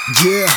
Yeah.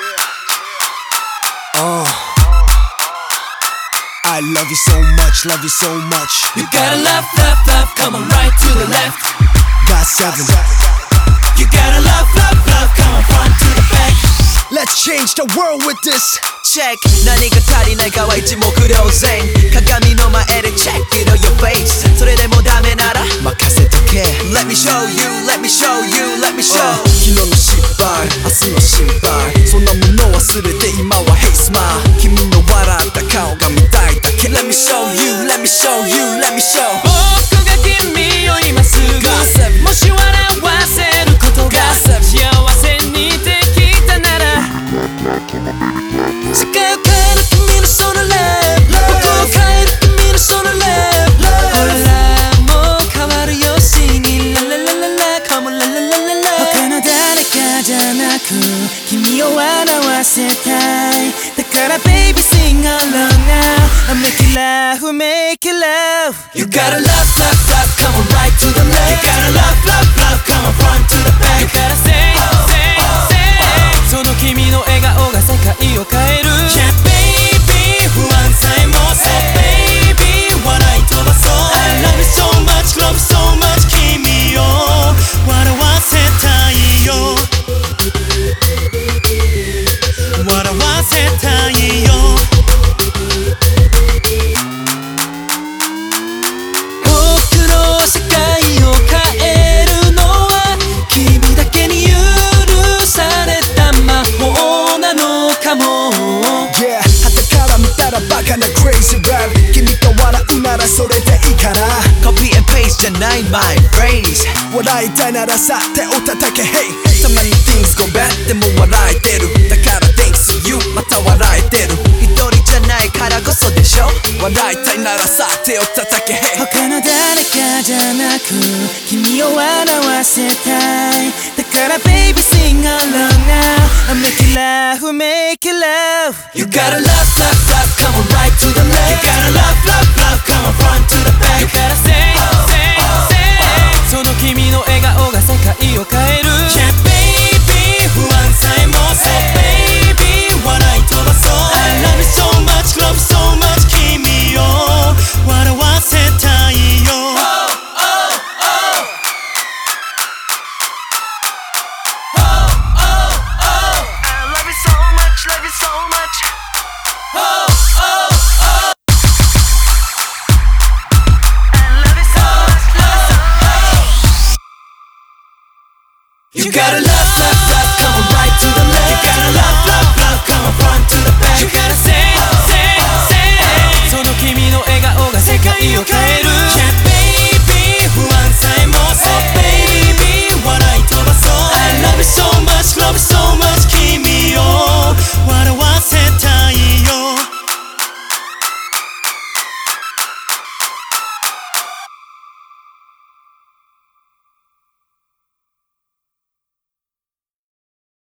I love you so much, love you so much. You gotta love, love, love, come on right to the left. Got 7. You gotta love, love, love, come on front to the back. Let's change the world with this. Check 何が足りないかは一目瞭然鏡の前で check it on your face それでもダメなら任せとけ Let me show you, let me show you, let me show 昨日の失敗、明日の心配そんなもの忘れて今は Hey smile 君の笑った顔が見たいだけ Let me show you, let me show you, let me show 僕が君を今すぐもし笑わせることが幸せにできたなら世界を変える君のその love 僕を変える君のその love ほらもう変わるよ Singing la la la la la Come on la la la la la 他の誰かじゃなく君を笑わせたいだから baby sing along now I make you laugh, make you laugh You gotta love, love, love Come on right to the left You gotta love, love, love Come on front to the back You gotta say, say, say その君の笑顔が世界を変える Yeah baby 不安さえも So baby 笑い飛ばそう I love you so much, love you so much 君を笑わせたいよ笑わせたいよ僕の世界を変えるのは君だけに許された魔法なのかも Yeah 旗から見たらバカな crazy rap 君と笑うならそれでいいから Copy and paste じゃない my phrase 笑いたいならさ手を叩け Hey たまに things go bad でも笑えてるだから thanks to you また笑えてる一人じゃないからこそでしょ笑いたいならさ手を叩け Hey 他の誰かじゃなく君を笑わせたいだから baby sing along now I make you laugh, make you laugh You gotta love, love, love Come on right to the left You gotta love, love, love Come on front to the back You gotta say, say, say その君の笑顔が世界を変える Yeah baby 不安さえも So baby 笑い飛ばそう I love you so much, love you so much 君を笑わせたいよLove you so much. Oh, oh, oh. I love you so much, love you so much. You gotta love, love, love.